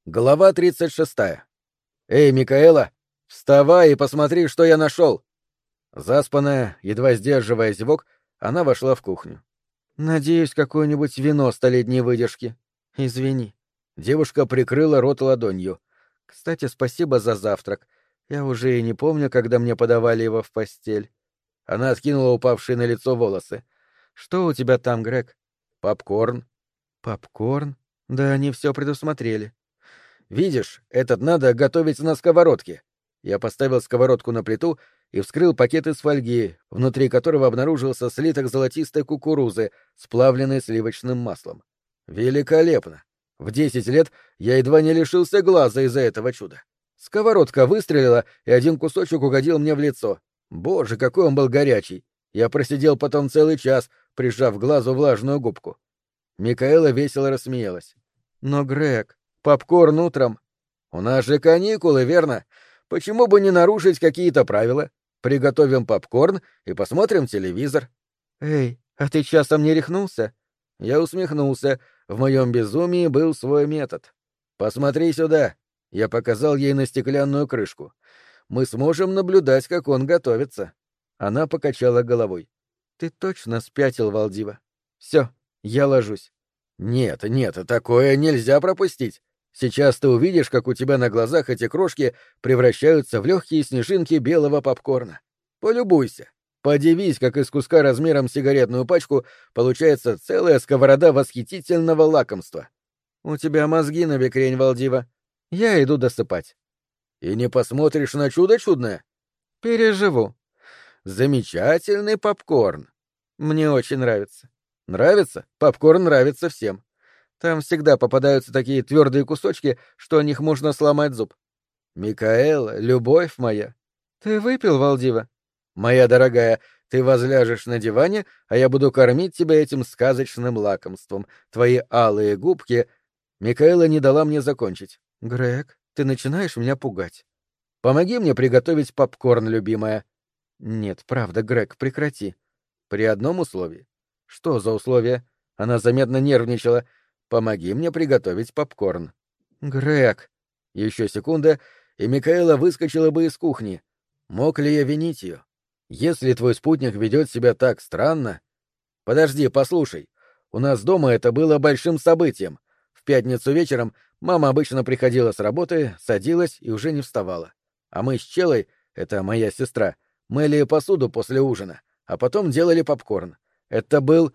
Глава 36. «Эй, Микаэла, вставай и посмотри, что я нашел!» Заспанная, едва сдерживая зевок, она вошла в кухню. «Надеюсь, какое-нибудь вино столетней выдержки. Извини». Девушка прикрыла рот ладонью. «Кстати, спасибо за завтрак. Я уже и не помню, когда мне подавали его в постель». Она откинула упавшие на лицо волосы. «Что у тебя там, Грег?» «Попкорн». «Попкорн? Да они все предусмотрели». «Видишь, этот надо готовить на сковородке». Я поставил сковородку на плиту и вскрыл пакет из фольги, внутри которого обнаружился слиток золотистой кукурузы, сплавленный сливочным маслом. Великолепно! В 10 лет я едва не лишился глаза из-за этого чуда. Сковородка выстрелила, и один кусочек угодил мне в лицо. Боже, какой он был горячий! Я просидел потом целый час, прижав к глазу влажную губку. Микаэла весело рассмеялась. «Но, Грег, попкорн утром. У нас же каникулы, верно? Почему бы не нарушить какие-то правила? Приготовим попкорн и посмотрим телевизор». «Эй, а ты часом не рехнулся?» Я усмехнулся. В моем безумии был свой метод. «Посмотри сюда». Я показал ей на стеклянную крышку. «Мы сможем наблюдать, как он готовится». Она покачала головой. «Ты точно спятил, Валдива. Все, я ложусь». «Нет, нет, такое нельзя пропустить. Сейчас ты увидишь, как у тебя на глазах эти крошки превращаются в легкие снежинки белого попкорна. Полюбуйся. Подивись, как из куска размером с сигаретную пачку получается целая сковорода восхитительного лакомства. У тебя мозги на бекрень, Валдива. Я иду досыпать». «И не посмотришь на чудо чудное?» «Переживу». «Замечательный попкорн». «Мне очень нравится». «Нравится? Попкорн нравится всем. Там всегда попадаются такие твердые кусочки, что о них можно сломать зуб». «Микаэла, любовь моя». «Ты выпил, Валдива?» «Моя дорогая, ты возляжешь на диване, а я буду кормить тебя этим сказочным лакомством. Твои алые губки...» Микаэла не дала мне закончить. «Грег, ты начинаешь меня пугать. Помоги мне приготовить попкорн, любимая». «Нет, правда, Грег, прекрати. При одном условии». «Что за условие?» Она заметно нервничала. «Помоги мне приготовить попкорн». «Грег!» Еще секунда, и Микаэла выскочила бы из кухни. Мог ли я винить ее? Если твой спутник ведет себя так странно... Подожди, послушай. У нас дома это было большим событием. В пятницу вечером мама обычно приходила с работы, садилась и уже не вставала. А мы с Челой, это моя сестра, мыли посуду после ужина, а потом делали попкорн. Это был,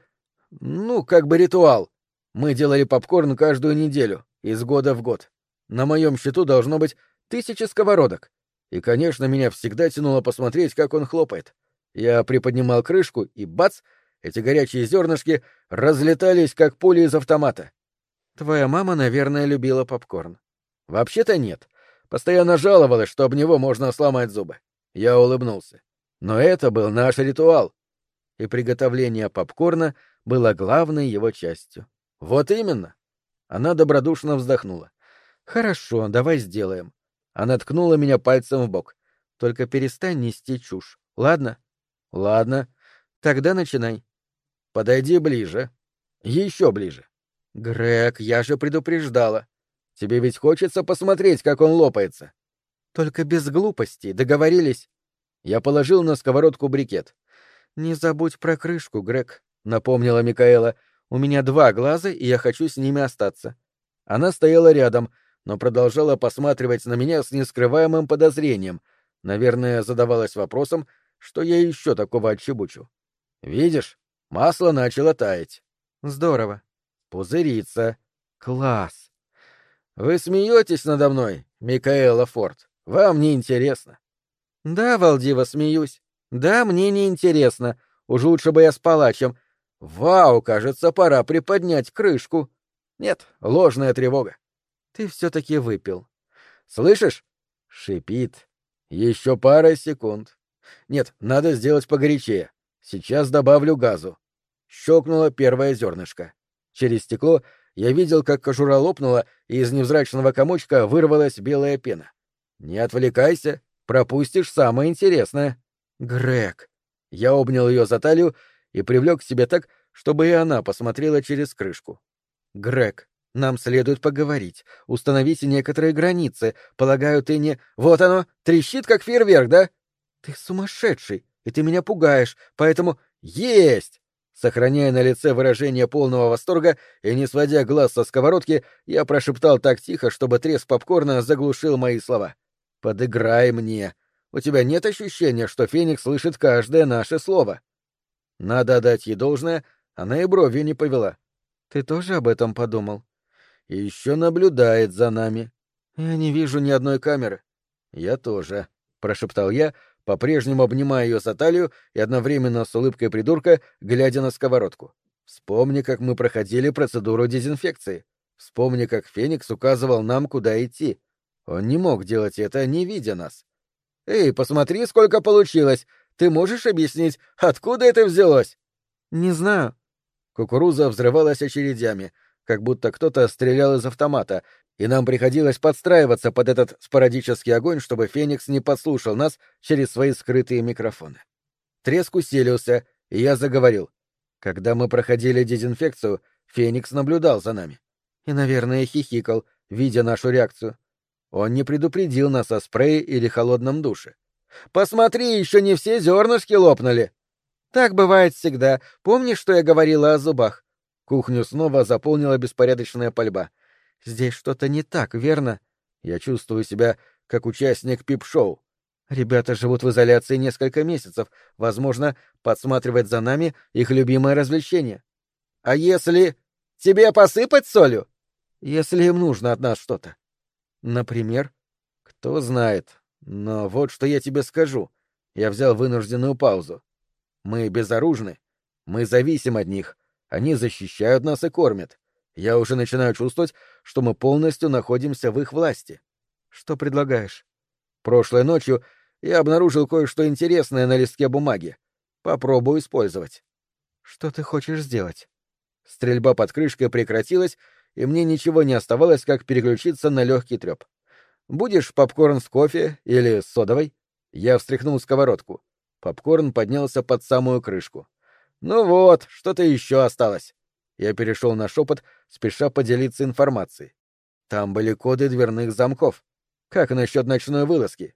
как бы ритуал. Мы делали попкорн каждую неделю, из года в год. На моем счету должно быть 1000 сковородок. И, конечно, меня всегда тянуло посмотреть, как он хлопает. Я приподнимал крышку, и бац! Эти горячие зернышки разлетались, как пули из автомата. Твоя мама, наверное, любила попкорн. Вообще-то нет. Постоянно жаловалась, что об него можно сломать зубы. Я улыбнулся. Но это был наш ритуал. И приготовление попкорна было главной его частью. Вот именно. Она добродушно вздохнула. Хорошо, давай сделаем. Она ткнула меня пальцем в бок. Только перестань нести чушь, ладно? Ладно. Тогда начинай. Подойди ближе. Еще ближе. Грег, я же предупреждала. Тебе ведь хочется посмотреть, как он лопается. Только без глупостей, договорились? Я положил на сковородку брикет. «Не забудь про крышку, Грег», — напомнила Микаэла. «У меня 2 глаза, и я хочу с ними остаться». Она стояла рядом, но продолжала посматривать на меня с нескрываемым подозрением. Наверное, задавалась вопросом, что я еще такого отчебучу. «Видишь, масло начало таять». «Здорово». «Пузырится». «Класс». «Вы смеетесь надо мной, Микаэла Форд? Вам не интересно». «Да, Валдива, смеюсь. Да, мне не интересно. Уж лучше бы я спала, чем... Вау, кажется, пора приподнять крышку. Нет, ложная тревога. Ты все-таки выпил. Слышишь? Шипит. Еще пара секунд. Нет, надо сделать погорячее. Сейчас добавлю газу. Щелкнуло первое зернышко. Через стекло я видел, как кожура лопнула, и из невзрачного комочка вырвалась белая пена. Не отвлекайся, пропустишь самое интересное. Грег. Я обнял ее за талию и привлек к себе так, чтобы и она посмотрела через крышку. Грег, Нам следует поговорить, установить некоторые границы. Полагаю, ты не... Вот оно, трещит, как фейерверк, да? Ты сумасшедший, и ты меня пугаешь, поэтому... Есть! Сохраняя на лице выражение полного восторга и не сводя глаз со сковородки, я прошептал так тихо, чтобы треск попкорна заглушил мои слова. «Подыграй мне. У тебя нет ощущения, что Феникс слышит каждое наше слово?» Надо отдать ей должное, она и бровью не повела. «Ты тоже об этом подумал?» «И еще наблюдает за нами. Я не вижу ни одной камеры». «Я тоже», — прошептал я, по-прежнему обнимая ее за талию и одновременно с улыбкой придурка, глядя на сковородку. «Вспомни, как мы проходили процедуру дезинфекции. Вспомни, как Феникс указывал нам, куда идти. Он не мог делать это, не видя нас. Эй, посмотри, сколько получилось! Ты можешь объяснить, откуда это взялось?» «Не знаю». Кукуруза взрывалась очередями, как будто кто-то стрелял из автомата, и нам приходилось подстраиваться под этот спорадический огонь, чтобы Феникс не подслушал нас через свои скрытые микрофоны. Треск усилился, и я заговорил. Когда мы проходили дезинфекцию, Феникс наблюдал за нами. И, наверное, хихикал, видя нашу реакцию. Он не предупредил нас о спрее или холодном душе. «Посмотри, еще не все зернышки лопнули!» «Так бывает всегда. Помнишь, что я говорила о зубах?» Кухню снова заполнила беспорядочная пальба. «Здесь что-то не так, верно?» Я чувствую себя как участник пип-шоу. Ребята живут в изоляции несколько месяцев. Возможно, подсматривать за нами — их любимое развлечение. «А если... тебе посыпать солью?» «Если им нужно от нас что-то». «Например?» «Кто знает. Но вот что я тебе скажу». Я взял вынужденную паузу. «Мы безоружны. Мы зависим от них. Они защищают нас и кормят. Я уже начинаю чувствовать, что мы полностью находимся в их власти. Что предлагаешь? Прошлой ночью я обнаружил кое-что интересное на листке бумаги. Попробую использовать». «Что ты хочешь сделать?» Стрельба под крышкой прекратилась, и мне ничего не оставалось, как переключиться на легкий треп. «Будешь попкорн с кофе или с содовой?» Я встряхнул сковородку. Попкорн поднялся под самую крышку. «Ну вот, что-то еще осталось». Я перешел на шепот, спеша поделиться информацией. Там были коды дверных замков. Как насчет ночной вылазки?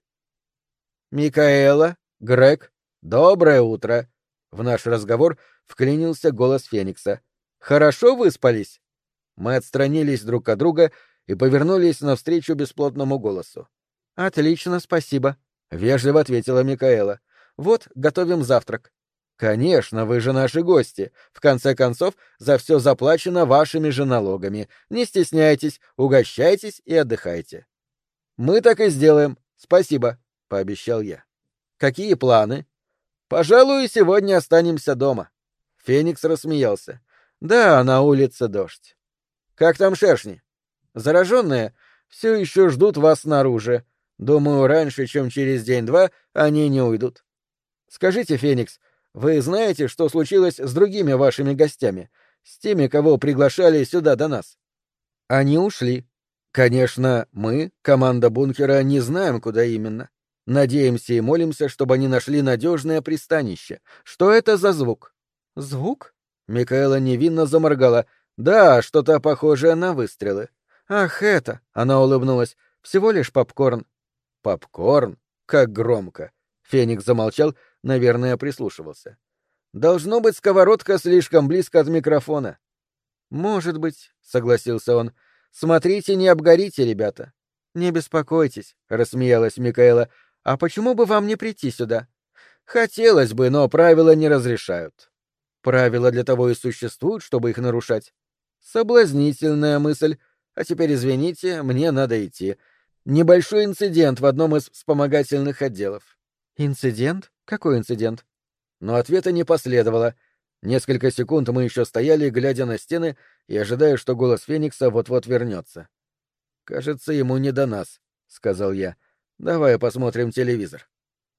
«Микаэла, Грег, доброе утро!» В наш разговор вклинился голос Феникса. «Хорошо выспались?» Мы отстранились друг от друга и повернулись навстречу бесплотному голосу. «Отлично, спасибо», — вежливо ответила Микаэла. «Вот, готовим завтрак». «Конечно, вы же наши гости. В конце концов, за все заплачено вашими же налогами. Не стесняйтесь, угощайтесь и отдыхайте». «Мы так и сделаем. Спасибо», — пообещал я. «Какие планы?» «Пожалуй, сегодня останемся дома». Феникс рассмеялся. «Да, на улице дождь». «Как там шершни?» «Зараженные все еще ждут вас снаружи. Думаю, раньше, чем через день-два, они не уйдут». «Скажите, Феникс, вы знаете, что случилось с другими вашими гостями, с теми, кого приглашали сюда до нас?» «Они ушли. Конечно, мы, команда бункера, не знаем, куда именно. Надеемся и молимся, чтобы они нашли надежное пристанище. Что это за звук?» «Звук?» Микаэла невинно заморгала. «Да, что-то похожее на выстрелы». «Ах, это!» — она улыбнулась. «Всего лишь попкорн». «Попкорн? Как громко!» Феникс замолчал, наверное, прислушивался. «Должно быть, сковородка слишком близко от микрофона». «Может быть», — согласился он. «Смотрите, не обгорите, ребята». «Не беспокойтесь», — рассмеялась Микаэла. «А почему бы вам не прийти сюда?» «Хотелось бы, но правила не разрешают». «Правила для того и существуют, чтобы их нарушать». «Соблазнительная мысль. А теперь, извините, мне надо идти. Небольшой инцидент в одном из вспомогательных отделов». «Инцидент? Какой инцидент?» Но ответа не последовало. Несколько секунд мы еще стояли, глядя на стены и ожидая, что голос Феникса вот-вот вернется. «Кажется, ему не до нас», — сказал я. «Давай посмотрим телевизор».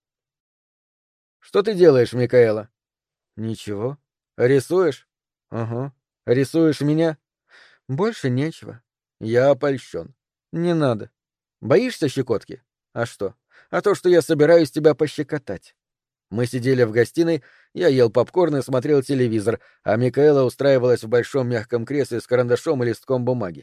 «Что ты делаешь, Микаэла?» «Ничего». «Рисуешь?» «Ага». «Рисуешь меня?» «Больше нечего». «Я опольщен». «Не надо». «Боишься щекотки?» «А что?» «А то, что я собираюсь тебя пощекотать». Мы сидели в гостиной, я ел попкорн и смотрел телевизор, а Микаэла устраивалась в большом мягком кресле с карандашом и листком бумаги.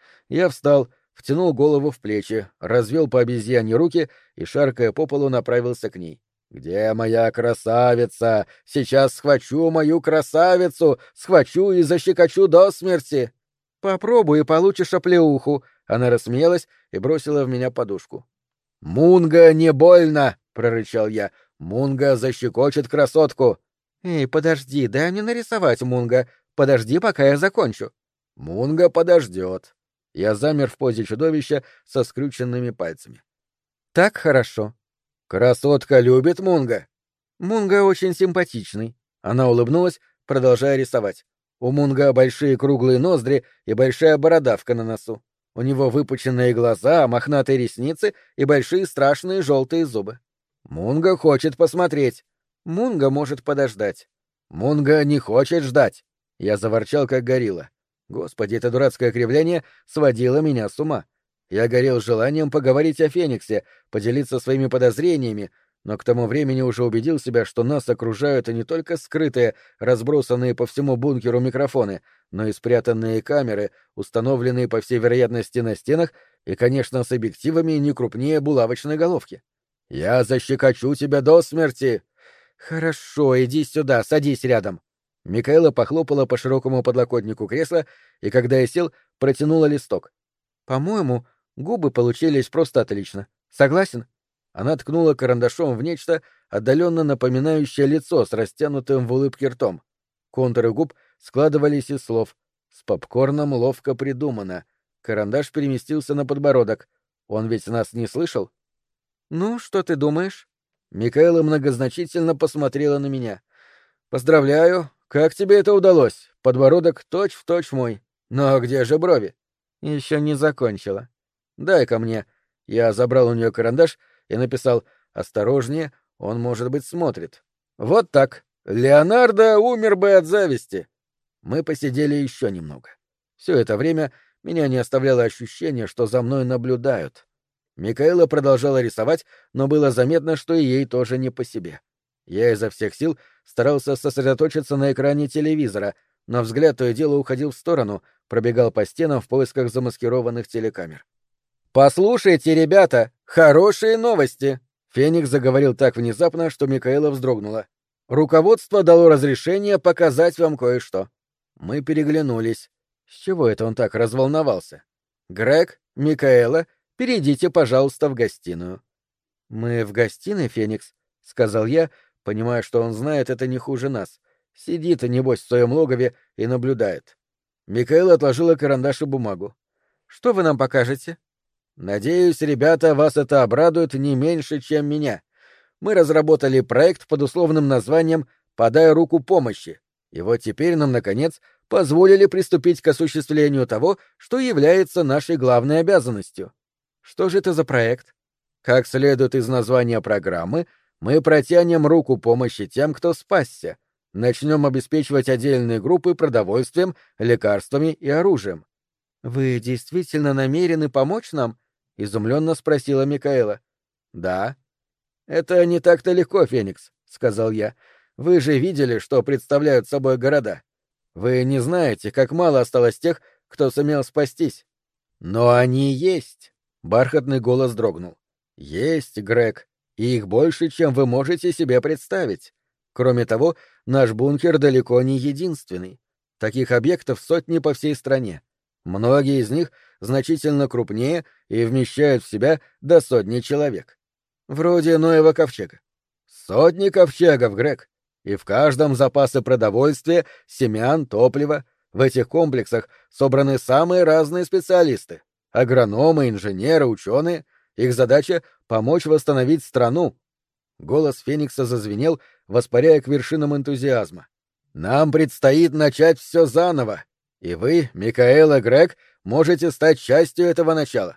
Я встал, втянул голову в плечи, развел по обезьяне руки и, шаркая по полу, направился к ней. «Где моя красавица? Сейчас схвачу мою красавицу! Схвачу и защекочу до смерти!» «Попробуй и получишь оплеуху!» Она рассмеялась и бросила в меня подушку. «Мунга, не больно!» — прорычал я. «Мунга защекочет красотку!» «Эй, подожди, дай мне нарисовать Мунга. Подожди, пока я закончу». «Мунга подождет». Я замер в позе чудовища со скрюченными пальцами. «Так хорошо». «Красотка любит Мунга?» «Мунга очень симпатичный». Она улыбнулась, продолжая рисовать. У Мунга большие круглые ноздри и большая бородавка на носу. У него выпученные глаза, мохнатые ресницы и большие страшные желтые зубы. Мунга хочет посмотреть. Мунга может подождать. Мунга не хочет ждать. Я заворчал, как горилла. Господи, это дурацкое кривляние сводило меня с ума. Я горел желанием поговорить о Фениксе, поделиться своими подозрениями, но к тому времени уже убедил себя, что нас окружают и не только скрытые, разбросанные по всему бункеру микрофоны, но и спрятанные камеры, установленные, по всей вероятности, на стенах и, конечно, с объективами не крупнее булавочной головки. «Я защекочу тебя до смерти!» «Хорошо, иди сюда, садись рядом». Микаэла похлопала по широкому подлокотнику кресла и, когда я сел, протянула листок. «По-моему, губы получились просто отлично. Согласен?» Она ткнула карандашом в нечто, отдаленно напоминающее лицо с растянутым в улыбке ртом. Контуры губ складывались из слов. С попкорном ловко придумано. Карандаш переместился на подбородок. Он ведь нас не слышал? «Ну, что ты думаешь?» Микаэла многозначительно посмотрела на меня. «Поздравляю. Как тебе это удалось? Подбородок точь-в-точь мой. Но где же брови?» «Еще не закончила. Дай-ка мне». Я забрал у нее карандаш и написал «Осторожнее, он, может быть, смотрит». Вот так. Леонардо умер бы от зависти. Мы посидели еще немного. Все это время меня не оставляло ощущение, что за мной наблюдают. Микаэла продолжала рисовать, но было заметно, что и ей тоже не по себе. Я изо всех сил старался сосредоточиться на экране телевизора, но взгляд то и дело уходил в сторону, пробегал по стенам в поисках замаскированных телекамер. «Послушайте, ребята, хорошие новости!» Феникс заговорил так внезапно, что Микаэла вздрогнула. «Руководство дало разрешение показать вам кое-что». Мы переглянулись. С чего это он так разволновался? «Грег, Микаэла, перейдите, пожалуйста, в гостиную». «Мы в гостиной, Феникс?» — сказал я, понимая, что он знает это не хуже нас. Сидит, небось, в своем логове и наблюдает. Микаэла отложила карандаш и бумагу. «Что вы нам покажете?» «Надеюсь, ребята, вас это обрадует не меньше, чем меня. Мы разработали проект под условным названием «Подай руку помощи», и вот теперь нам, наконец, позволили приступить к осуществлению того, что является нашей главной обязанностью». «Что же это за проект?» «Как следует из названия программы, мы протянем руку помощи тем, кто спасся. Начнем обеспечивать отдельные группы продовольствием, лекарствами и оружием». «Вы действительно намерены помочь нам?» — изумленно спросила Микаэла. «Да». «Это не так-то легко, Феникс», — сказал я. «Вы же видели, что представляют собой города. Вы не знаете, как мало осталось тех, кто сумел спастись». «Но они есть», — бархатный голос дрогнул. «Есть, Грег, и их больше, чем вы можете себе представить. Кроме того, наш бункер далеко не единственный. Таких объектов сотни по всей стране. Многие из них значительно крупнее и вмещают в себя до сотни человек. Вроде Ноева ковчега. Сотни ковчегов, Грег. И в каждом запасы продовольствия, семян, топлива. В этих комплексах собраны самые разные специалисты. Агрономы, инженеры, ученые. Их задача — помочь восстановить страну. Голос Феникса зазвенел, воспаряя к вершинам энтузиазма. Нам предстоит начать все заново. И вы, Микаэла, Грег, можете стать частью этого начала.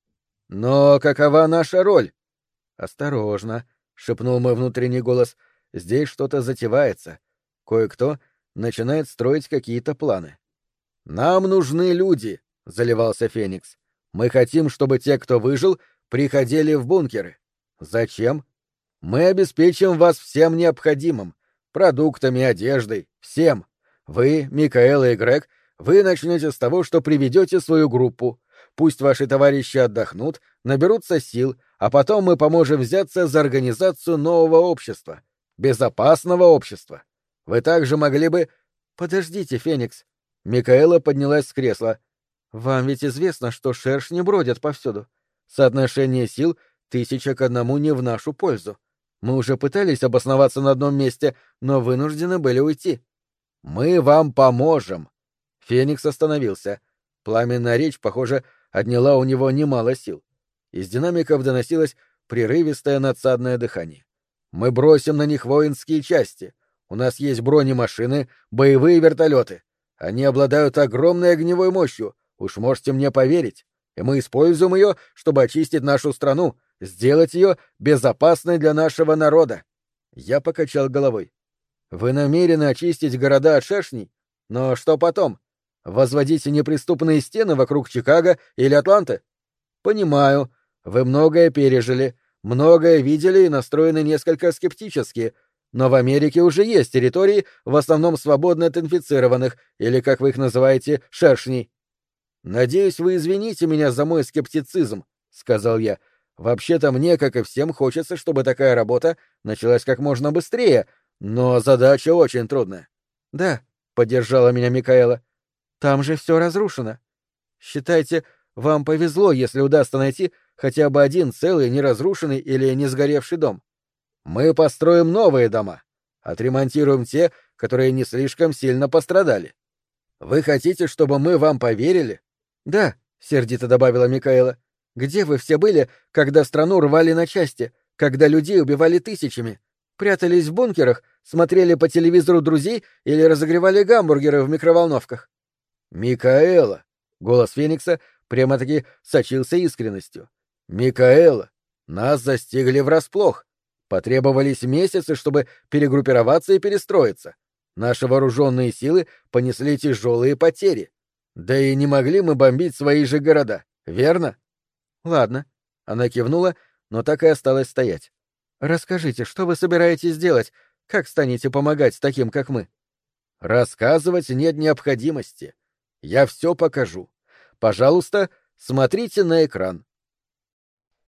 Но какова наша роль? Осторожно, шепнул мой внутренний голос. Здесь что-то затевается. Кое-кто начинает строить какие-то планы. Нам нужны люди, заливался Феникс. Мы хотим, чтобы те, кто выжил, приходили в бункеры. Зачем? Мы обеспечим вас всем необходимым — продуктами, одеждой, всем. Вы, Микаэла и Грег, вы начнете с того, что приведете свою группу. Пусть ваши товарищи отдохнут, наберутся сил, а потом мы поможем взяться за организацию нового общества, безопасного общества. Вы также могли бы... Подождите, Феникс. Микаэла поднялась с кресла. Вам ведь известно, что шершни бродят повсюду. Соотношение сил 1000 к 1 не в нашу пользу. Мы уже пытались обосноваться на одном месте, но вынуждены были уйти. Мы вам поможем. Феникс остановился. Пламенная речь, похоже, отняла у него немало сил. Из динамиков доносилось прерывистое надсадное дыхание. Мы бросим на них воинские части. У нас есть бронемашины, боевые вертолеты. Они обладают огромной огневой мощью, уж можете мне поверить. И мы используем ее, чтобы очистить нашу страну, сделать ее безопасной для нашего народа. Я покачал головой. Вы намерены очистить города от шершней? Но что потом? Возводить неприступные стены вокруг Чикаго или Атланты? Понимаю. Вы многое пережили, многое видели и настроены несколько скептически. Но в Америке уже есть территории, в основном свободны от инфицированных, или, как вы их называете, шершней. «Надеюсь, вы извините меня за мой скептицизм», — сказал я. «Вообще-то мне, как и всем, хочется, чтобы такая работа началась как можно быстрее, но задача очень трудная». «Да», — поддержала меня Микаэла. «Там же все разрушено. Считайте, вам повезло, если удастся найти хотя бы один целый, неразрушенный или не сгоревший дом. Мы построим новые дома, отремонтируем те, которые не слишком сильно пострадали. Вы хотите, чтобы мы вам поверили?» «Да», — сердито добавила Микаэла. «Где вы все были, когда страну рвали на части, когда людей убивали тысячами? Прятались в бункерах, смотрели по телевизору друзей или разогревали гамбургеры в микроволновках?» «Микаэла!» — голос Феникса прямо-таки сочился искренностью. «Микаэла! Нас застигли врасплох. Потребовались месяцы, чтобы перегруппироваться и перестроиться. Наши вооруженные силы понесли тяжелые потери. Да и не могли мы бомбить свои же города, верно?» «Ладно». Она кивнула, но так и осталась стоять. «Расскажите, что вы собираетесь делать? Как станете помогать таким, как мы?» «Рассказывать нет необходимости. Я все покажу. Пожалуйста, смотрите на экран.